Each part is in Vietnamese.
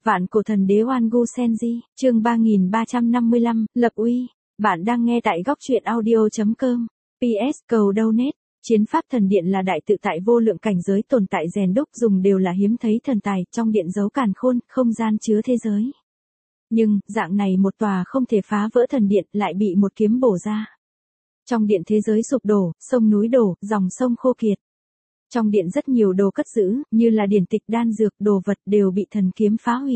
Vạn cổ thần đế Oan Gu Senji, chương 3355, lập uy. Bạn đang nghe tại góc truyện audio.com. PS cầu donate. Chiến pháp thần điện là đại tự tại vô lượng cảnh giới tồn tại rèn đúc dùng đều là hiếm thấy thần tài, trong điện giấu càn khôn, không gian chứa thế giới. Nhưng, dạng này một tòa không thể phá vỡ thần điện lại bị một kiếm bổ ra. Trong điện thế giới sụp đổ, sông núi đổ, dòng sông khô kiệt. Trong điện rất nhiều đồ cất giữ, như là điển tịch đan dược, đồ vật đều bị thần kiếm phá hủy.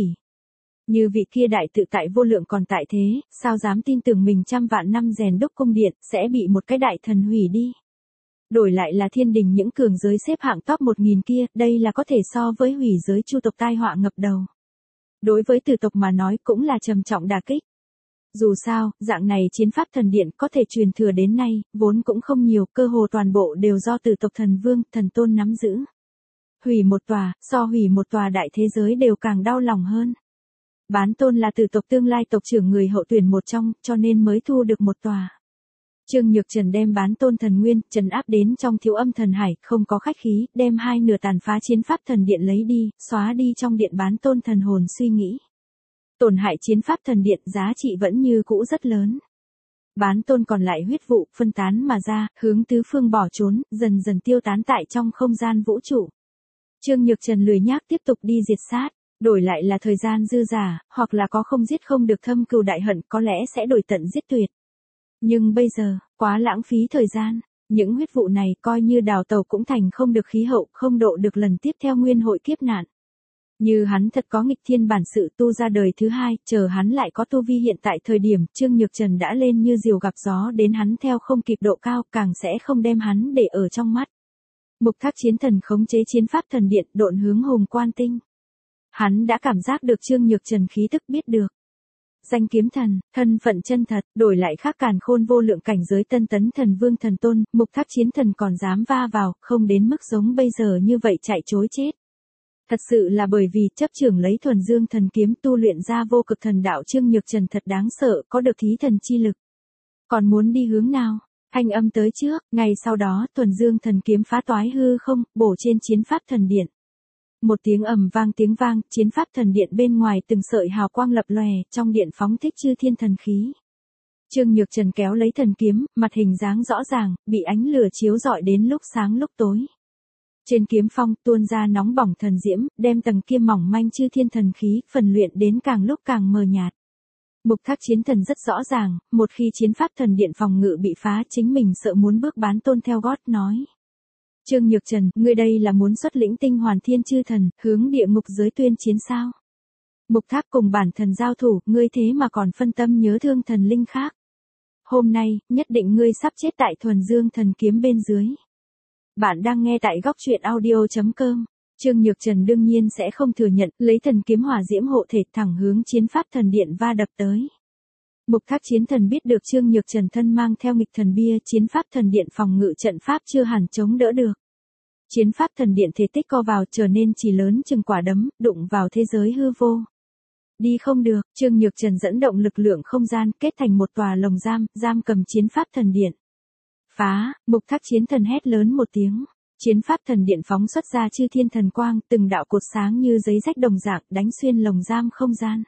Như vị kia đại tự tại vô lượng còn tại thế, sao dám tin tưởng mình trăm vạn năm rèn đúc cung điện, sẽ bị một cái đại thần hủy đi. Đổi lại là thiên đình những cường giới xếp hạng top 1000 kia, đây là có thể so với hủy giới chu tộc tai họa ngập đầu. Đối với tử tộc mà nói cũng là trầm trọng đả kích. Dù sao, dạng này chiến pháp thần điện có thể truyền thừa đến nay, vốn cũng không nhiều, cơ hồ toàn bộ đều do tử tộc thần vương, thần tôn nắm giữ. Hủy một tòa, so hủy một tòa đại thế giới đều càng đau lòng hơn. Bán tôn là tử tộc tương lai tộc trưởng người hậu tuyển một trong, cho nên mới thu được một tòa. Trương Nhược Trần đem bán tôn thần nguyên, trấn áp đến trong thiếu âm thần hải, không có khách khí, đem hai nửa tàn phá chiến pháp thần điện lấy đi, xóa đi trong điện bán tôn thần hồn suy nghĩ. Tổn hại chiến pháp thần điện giá trị vẫn như cũ rất lớn. Bán tôn còn lại huyết vụ, phân tán mà ra, hướng tứ phương bỏ trốn, dần dần tiêu tán tại trong không gian vũ trụ. Trương Nhược Trần lười nhác tiếp tục đi diệt sát, đổi lại là thời gian dư giả, hoặc là có không giết không được thâm cừu đại hận, có lẽ sẽ đổi tận giết tuyệt. Nhưng bây giờ, quá lãng phí thời gian, những huyết vụ này coi như đào tàu cũng thành không được khí hậu, không độ được lần tiếp theo nguyên hội kiếp nạn. Như hắn thật có nghịch thiên bản sự tu ra đời thứ hai, chờ hắn lại có tu vi hiện tại thời điểm, Trương Nhược Trần đã lên như diều gặp gió đến hắn theo không kịp độ cao, càng sẽ không đem hắn để ở trong mắt. Mục Thác chiến thần khống chế chiến pháp thần điện, độn hướng Hồng Quan Tinh. Hắn đã cảm giác được Trương Nhược Trần khí tức, biết được. Danh kiếm thần, thân phận chân thật, đổi lại khác càn khôn vô lượng cảnh giới tân tấn thần vương thần tôn, Mục Thác chiến thần còn dám va vào, không đến mức giống bây giờ như vậy chạy chối chết. Thật sự là bởi vì chấp trưởng lấy thuần dương thần kiếm tu luyện ra vô cực thần đạo Trương Nhược Trần thật đáng sợ, có được thí thần chi lực. Còn muốn đi hướng nào? Thanh âm tới trước, ngày sau đó thuần dương thần kiếm phá toái hư không, bổ trên chiến pháp thần điện. Một tiếng ầm vang tiếng vang, chiến pháp thần điện bên ngoài từng sợi hào quang lập lòe, trong điện phóng thích chư thiên thần khí. Trương Nhược Trần kéo lấy thần kiếm, mặt hình dáng rõ ràng, bị ánh lửa chiếu rọi đến lúc sáng lúc tối. Trên kiếm phong tuôn ra nóng bỏng thần diễm, đem tầng kia mỏng manh chư thiên thần khí, phần luyện đến càng lúc càng mờ nhạt. Mục Thác chiến thần rất rõ ràng, một khi chiến pháp thần điện phòng ngự bị phá, chính mình sợ muốn bước bán tôn theo gót nói. Trương Nhược Trần, ngươi đây là muốn xuất lĩnh tinh hoàn thiên chư thần, hướng địa ngục giới tuyên chiến sao? Mục Thác cùng bản thần giao thủ, ngươi thế mà còn phân tâm nhớ thương thần linh khác. Hôm nay, nhất định ngươi sắp chết tại thuần dương thần kiếm bên dưới. Bạn đang nghe tại góc truyện audio.com. Trương Nhược Trần đương nhiên sẽ không thừa nhận, lấy thần kiếm hỏa diễm hộ thể thẳng hướng chiến pháp thần điện va đập tới. Mục Thác chiến thần biết được Trương Nhược Trần thân mang theo nghịch thần bia, chiến pháp thần điện phòng ngự trận pháp chưa hẳn chống đỡ được. Chiến pháp thần điện thể tích co vào trở nên chỉ lớn chừng quả đấm, đụng vào thế giới hư vô. Đi không được, Trương Nhược Trần dẫn động lực lượng không gian kết thành một tòa lồng giam, giam cầm chiến pháp thần điện. Phá, Mục Thác chiến thần hét lớn một tiếng. Chiến pháp thần điện phóng xuất ra chư thiên thần quang, từng đạo cột sáng như giấy rách đồng dạng đánh xuyên lồng giam không gian.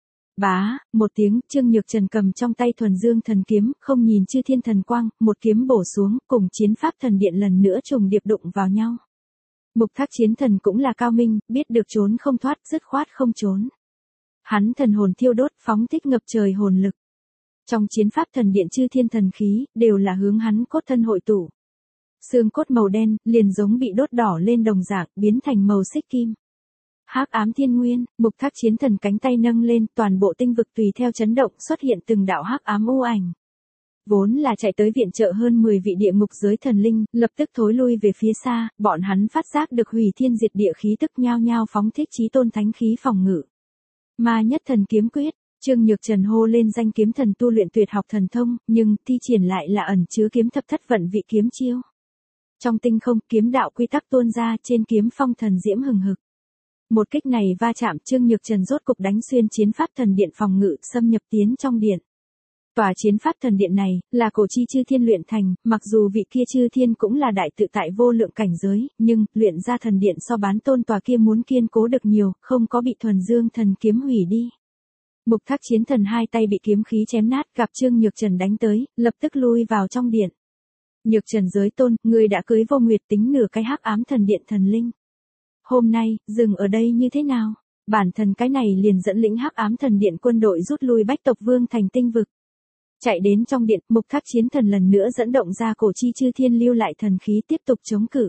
Bá, một tiếng, Trương Nhược Trần cầm trong tay thuần dương thần kiếm, không nhìn chư thiên thần quang, một kiếm bổ xuống, cùng chiến pháp thần điện lần nữa trùng điệp đụng vào nhau. Mục Thác chiến thần cũng là cao minh, biết được trốn không thoát, dứt khoát không trốn. Hắn thần hồn thiêu đốt, phóng thích ngập trời hồn lực. Trong chiến pháp thần điện chư thiên thần khí, đều là hướng hắn cốt thân hội tụ. Xương cốt màu đen, liền giống bị đốt đỏ lên đồng dạng, biến thành màu xích kim. Hắc ám thiên nguyên, Mục Thác chiến thần cánh tay nâng lên, toàn bộ tinh vực tùy theo chấn động xuất hiện từng đạo hắc ám u ảnh. Vốn là chạy tới viện trợ hơn 10 vị địa ngục giới thần linh, lập tức thối lui về phía xa, bọn hắn phát giác được hủy thiên diệt địa khí tức nhao nhao phóng thích chí tôn thánh khí phòng ngự. Ma nhất thần kiếm quyết, Trương Nhược Trần hô lên danh kiếm thần tu luyện tuyệt học thần thông, nhưng thi triển lại là ẩn chứa kiếm thập thất vận vị kiếm chiêu. Trong tinh không, kiếm đạo quy tắc tuôn ra, trên kiếm phong thần diễm hừng hực. Một kích này va chạm, Trương Nhược Trần rốt cục đánh xuyên chiến pháp thần điện phòng ngự, xâm nhập tiến trong điện. Tòa chiến pháp thần điện này, là cổ chi chư thiên luyện thành, mặc dù vị kia chư thiên cũng là đại tự tại vô lượng cảnh giới, nhưng, luyện ra thần điện so bán tôn tòa kia muốn kiên cố được nhiều, không có bị thuần dương thần kiếm hủy đi. Mục Thác Chiến Thần hai tay bị kiếm khí chém nát, gặp Trương Nhược Trần đánh tới, lập tức lui vào trong điện. Nhược Trần giới tôn, ngươi đã cưới Vô Nguyệt tính nửa cái hắc ám thần điện thần linh. Hôm nay, dừng ở đây như thế nào? Bản thân cái này liền dẫn lĩnh hắc ám thần điện quân đội rút lui Bách Tộc Vương thành tinh vực. Chạy đến trong điện, Mục Thác Chiến Thần lần nữa dẫn động ra cổ chi chư thiên lưu lại thần khí tiếp tục chống cự.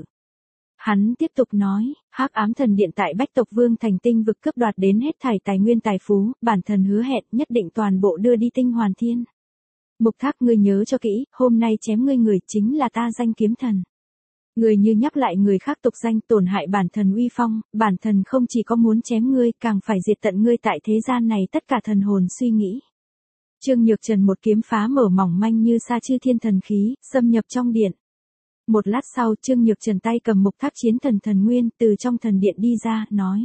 Hắn tiếp tục nói, hắc ám thần điện tại Bách Tộc Vương thành tinh vực cướp đoạt đến hết thảy tài nguyên tài phú, bản thần hứa hẹn nhất định toàn bộ đưa đi tinh hoàn thiên. Mục Thác, ngươi nhớ cho kỹ, hôm nay chém ngươi người chính là ta Danh Kiếm Thần. Người như nhắc lại người khác tục danh tổn hại bản thần uy phong, bản thần không chỉ có muốn chém ngươi, càng phải diệt tận ngươi tại thế gian này tất cả thần hồn suy nghĩ. Trương Nhược Trần một kiếm phá mở mỏng manh như sa chư thiên thần khí, xâm nhập trong điện. Một lát sau, Trương Nhược Trần tay cầm Mục Thác Chiến Thần thần nguyên, từ trong thần điện đi ra, nói.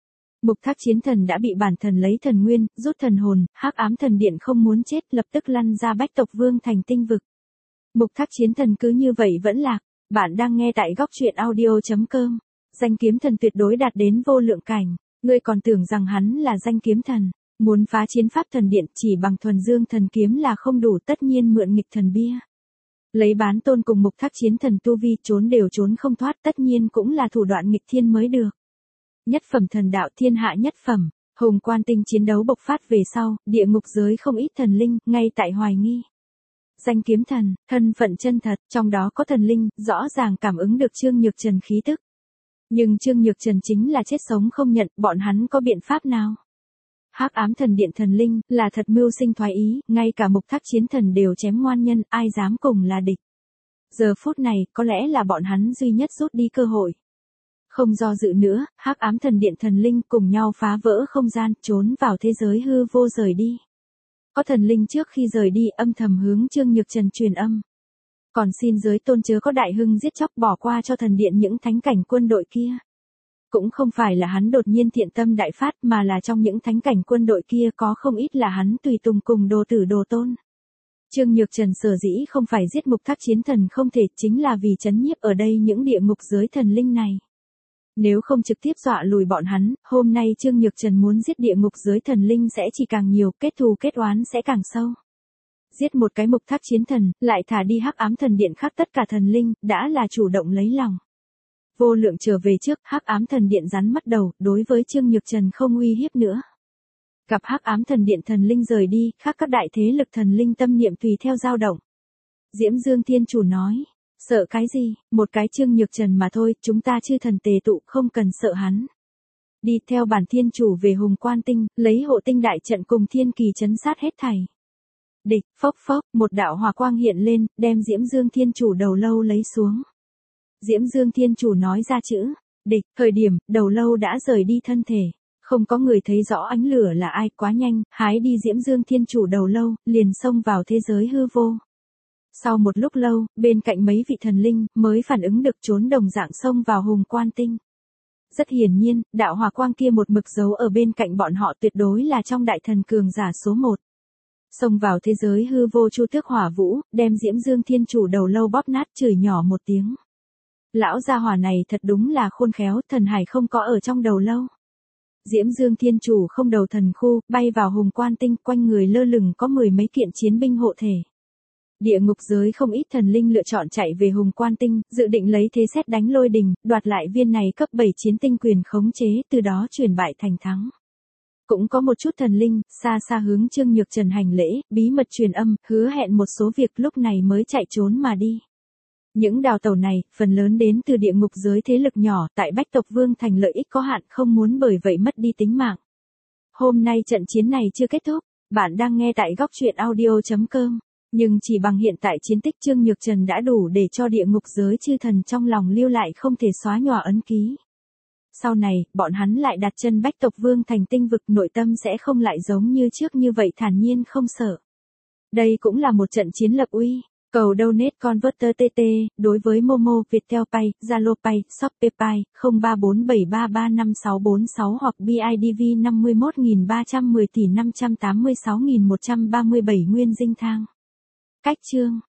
Mục Thác Chiến Thần đã bị bản thần lấy thần nguyên, rút thần hồn, hắc ám thần điện không muốn chết, lập tức lăn ra Bách Tộc Vương thành tinh vực. Mục Thác Chiến Thần cứ như vậy vẫn lạc. Bạn đang nghe tại góc truyện audio.com. Danh Kiếm Thần tuyệt đối đạt đến vô lượng cảnh. Ngươi còn tưởng rằng hắn là Danh Kiếm Thần. Muốn phá chiến pháp thần điện chỉ bằng thuần dương thần kiếm là không đủ, tất nhiên mượn nghịch thần bia. Lấy bán tôn cùng Mục Thác Chiến Thần tu vi trốn đều trốn không thoát, tất nhiên cũng là thủ đoạn nghịch thiên mới được. Nhất phẩm thần đạo thiên hạ nhất phẩm, Hồng Quan Tinh chiến đấu bộc phát về sau, địa ngục giới không ít thần linh, ngay tại hoài nghi. Danh Kiếm Thần, thân phận chân thật, trong đó có thần linh, rõ ràng cảm ứng được Trương Nhược Trần khí tức. Nhưng Trương Nhược Trần chính là chết sống không nhận, bọn hắn có biện pháp nào? Hắc ám thần điện thần linh, là thật mưu sinh thoái ý, ngay cả Mục Thác Chiến Thần đều chém ngoan nhân, ai dám cùng là địch. Giờ phút này, có lẽ là bọn hắn duy nhất rút đi cơ hội. Không do dự nữa, hắc ám thần điện thần linh cùng nhau phá vỡ không gian, trốn vào thế giới hư vô rời đi. Có thần linh trước khi rời đi âm thầm hướng Trương Nhược Trần truyền âm. Còn xin giới tôn chớ có đại hưng giết chóc bỏ qua cho thần điện những thánh cảnh quân đội kia. Cũng không phải là hắn đột nhiên thiện tâm đại phát mà là trong những thánh cảnh quân đội kia có không ít là hắn tùy tùng cùng đồ tử đồ tôn. Trương Nhược Trần sở dĩ không phải giết Mục Thác Chiến Thần không thể chính là vì trấn nhiếp ở đây những địa ngục giới thần linh này. Nếu không trực tiếp dọa lùi bọn hắn, hôm nay Trương Nhược Trần muốn giết địa ngục giới thần linh sẽ chỉ càng nhiều, kết thù kết oán sẽ càng sâu. Giết một cái Mục Thác Chiến Thần, lại thả đi hắc ám thần điện khác tất cả thần linh, đã là chủ động lấy lòng. Vô Lượng trở về trước, hắc ám thần điện rắn mắt đầu, đối với Trương Nhược Trần không uy hiếp nữa. Gặp hắc ám thần điện thần linh rời đi, khác các đại thế lực thần linh tâm niệm tùy theo dao động. Diễm Dương Thiên Chủ nói. Sợ cái gì, một cái Trương Nhược Trần mà thôi, chúng ta chư thần tề tụ, không cần sợ hắn. Đi theo bản thiên chủ về Hồng Quan Tinh, lấy hộ tinh đại trận cùng thiên kỳ trấn sát hết thảy. Địch, phốc phốc, một đạo hỏa quang hiện lên, đem Diễm Dương Thiên Chủ đầu lâu lấy xuống. Diễm Dương Thiên Chủ nói ra chữ, địch, thời điểm, đầu lâu đã rời đi thân thể. Không có người thấy rõ ánh lửa là ai, quá nhanh, hái đi Diễm Dương Thiên Chủ đầu lâu, liền xông vào thế giới hư vô. Sau một lúc lâu, bên cạnh mấy vị thần linh, mới phản ứng được trốn đồng dạng xông vào Hồng Quan Tinh. Rất hiển nhiên, đạo hỏa quang kia một mực giấu ở bên cạnh bọn họ tuyệt đối là trong đại thần cường giả số 1. Xông vào thế giới hư vô Chu Tước Hỏa Vũ, đem Diễm Dương Thiên Chủ đầu lâu bóp nát chửi nhỏ một tiếng. Lão gia hỏa này thật đúng là khôn khéo, thần hải không có ở trong đầu lâu. Diễm Dương Thiên Chủ không đầu thần khu, bay vào Hồng Quan Tinh, quanh người lơ lửng có 10 mấy kiện chiến binh hộ thể. Địa ngục giới không ít thần linh lựa chọn chạy về Hồng Quan Tinh, dự định lấy thế sét đánh lôi đình, đoạt lại viên này cấp 7 chiến tinh quyền khống chế, từ đó chuyển bại thành thắng. Cũng có một chút thần linh, xa xa hướng Trương Nhược Trần hành lễ, bí mật truyền âm, hứa hẹn một số việc lúc này mới chạy trốn mà đi. Những đào tẩu này, phần lớn đến từ địa ngục giới thế lực nhỏ, tại Bách Tộc Vương thành lợi ích có hạn, không muốn bởi vậy mất đi tính mạng. Hôm nay trận chiến này chưa kết thúc, bạn đang nghe tại góc truyện audio.com. Nhưng chỉ bằng hiện tại chiến tích Trương Nhược Trần đã đủ để cho địa ngục giới chư thần trong lòng lưu lại không thể xóa nhòa ấn ký. Sau này, bọn hắn lại đặt chân Bách Tộc Vương thành tinh vực, nội tâm sẽ không lại giống như trước như vậy thản nhiên không sợ. Đây cũng là một trận chiến lập uy. Cầu Donate Converter TT, đối với Momo, Viettel Pay, Zalo Pay, Shopee Pay, 0347335646 hoặc BIDV 51310 tỷ 586.137 Nguyên Dinh Thang. Cách chương